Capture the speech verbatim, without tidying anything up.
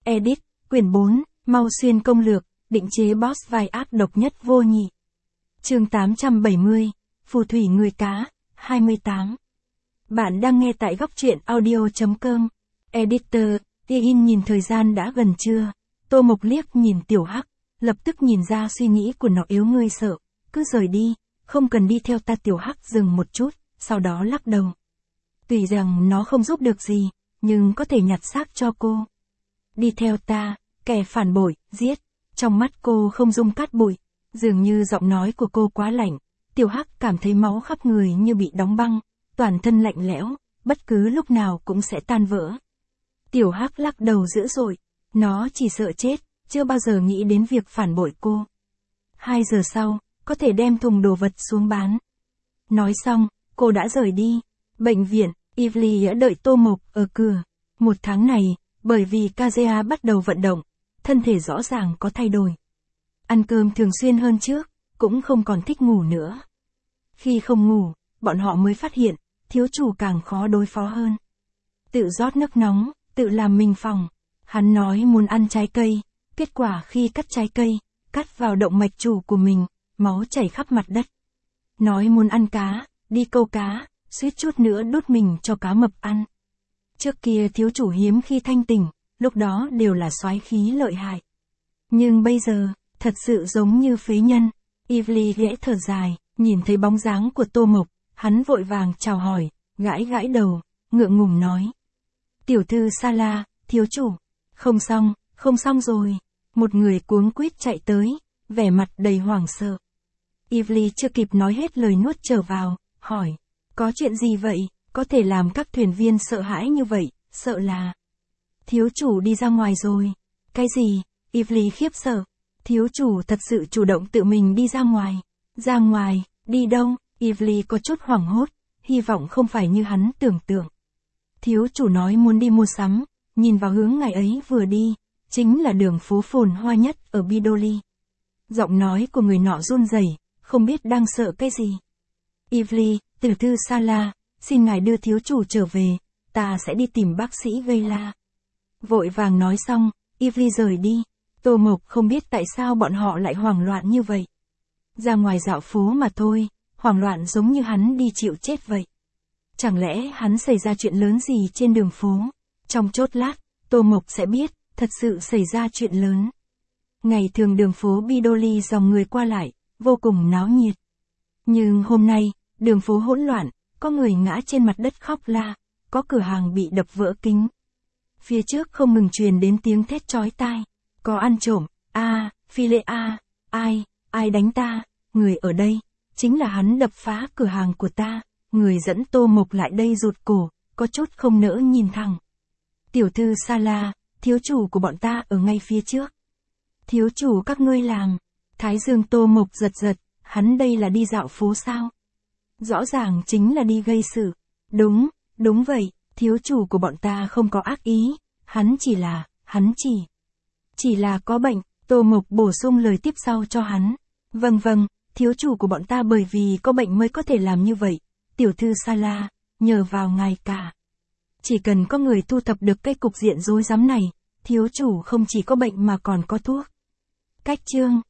Edit, quyển bốn, Mau Xuyên công lược, định chế boss vai ác độc nhất vô nhị. Chương tám trăm bảy mươi, Phù thủy người cá, hai mươi tám. Bạn đang nghe tại góc truyện audio chấm com. Editor, Yin nhìn thời gian đã gần trưa. Tô Mộc liếc nhìn Tiểu Hắc, lập tức nhìn ra suy nghĩ của nó yếu ngươi sợ. Cứ rời đi, không cần đi theo ta. Tiểu Hắc dừng một chút, sau đó lắc đầu. Tuy rằng nó không giúp được gì, nhưng có thể nhặt xác cho cô. Đi theo ta, kẻ phản bội, giết. Trong mắt cô không dung cát bụi, dường như giọng nói của cô quá lạnh. Tiểu Hắc cảm thấy máu khắp người như bị đóng băng, toàn thân lạnh lẽo, bất cứ lúc nào cũng sẽ tan vỡ. Tiểu Hắc lắc đầu dữ dội, nó chỉ sợ chết, chưa bao giờ nghĩ đến việc phản bội cô. Hai giờ sau, có thể đem thùng đồ vật xuống bán. Nói xong, cô đã rời đi. Bệnh viện, Ivy đã đợi Tô Mộc ở cửa. Một tháng này, bởi vì Kazuya bắt đầu vận động, thân thể rõ ràng có thay đổi. Ăn cơm thường xuyên hơn trước, cũng không còn thích ngủ nữa. Khi không ngủ, bọn họ mới phát hiện, thiếu chủ càng khó đối phó hơn. Tự rót nước nóng, tự làm mình phòng. Hắn nói muốn ăn trái cây, kết quả khi cắt trái cây, cắt vào động mạch chủ của mình, máu chảy khắp mặt đất. Nói muốn ăn cá, đi câu cá, suýt chút nữa đút mình cho cá mập ăn. Trước kia thiếu chủ hiếm khi thanh tỉnh, lúc đó đều là soái khí lợi hại. Nhưng bây giờ, thật sự giống như phế nhân. Ivy ghẽ thở dài, nhìn thấy bóng dáng của Tô Mộc, hắn vội vàng chào hỏi, gãi gãi đầu, ngượng ngùng nói. Tiểu thư Sala, thiếu chủ. Không xong, không xong rồi. Một người cuống quýt chạy tới, vẻ mặt đầy hoảng sợ. Ivy chưa kịp nói hết lời nuốt trở vào, hỏi. Có chuyện gì vậy, có thể làm các thuyền viên sợ hãi như vậy, sợ là... Thiếu chủ đi ra ngoài rồi. Cái gì? Ivy khiếp sợ. Thiếu chủ thật sự chủ động tự mình đi ra ngoài. Ra ngoài, đi đâu? Ivy có chút hoảng hốt, hy vọng không phải như hắn tưởng tượng. Thiếu chủ nói muốn đi mua sắm, nhìn vào hướng ngày ấy vừa đi, chính là đường phố phồn hoa nhất ở Bidoli. Giọng nói của người nọ run rẩy, không biết đang sợ cái gì. Ivy, tiểu thư Sala, xin ngài đưa thiếu chủ trở về, ta sẽ đi tìm bác sĩ Vela. Vội vàng nói xong, Ivy rời đi. Tô Mộc không biết tại sao bọn họ lại hoảng loạn như vậy. Ra ngoài dạo phố mà thôi, hoảng loạn giống như hắn đi chịu chết vậy. Chẳng lẽ hắn xảy ra chuyện lớn gì trên đường phố? Trong chốc lát, Tô Mộc sẽ biết, thật sự xảy ra chuyện lớn. Ngày thường đường phố Bidoli dòng người qua lại, vô cùng náo nhiệt. Nhưng hôm nay, đường phố hỗn loạn, có người ngã trên mặt đất khóc la, có cửa hàng bị đập vỡ kính. Phía trước không ngừng truyền đến tiếng thét chói tai. Có ăn trộm, a, à, phi lệ a, à, ai, ai đánh ta, người ở đây, chính là hắn đập phá cửa hàng của ta, người dẫn Tô Mộc lại đây rụt cổ, có chút không nỡ nhìn thẳng. Tiểu thư Sala, thiếu chủ của bọn ta ở ngay phía trước. Thiếu chủ các ngươi làm, thái dương Tô Mộc giật giật, hắn đây là đi dạo phố sao? Rõ ràng chính là đi gây sự. Đúng, đúng vậy, thiếu chủ của bọn ta không có ác ý, hắn chỉ là, hắn chỉ... Chỉ là có bệnh, Tô Mộc bổ sung lời tiếp sau cho hắn. Vâng vâng, thiếu chủ của bọn ta bởi vì có bệnh mới có thể làm như vậy. Tiểu thư Sala, nhờ vào ngài cả. Chỉ cần có người thu thập được cái cục diện rối rắm này, thiếu chủ không chỉ có bệnh mà còn có thuốc. Cách chương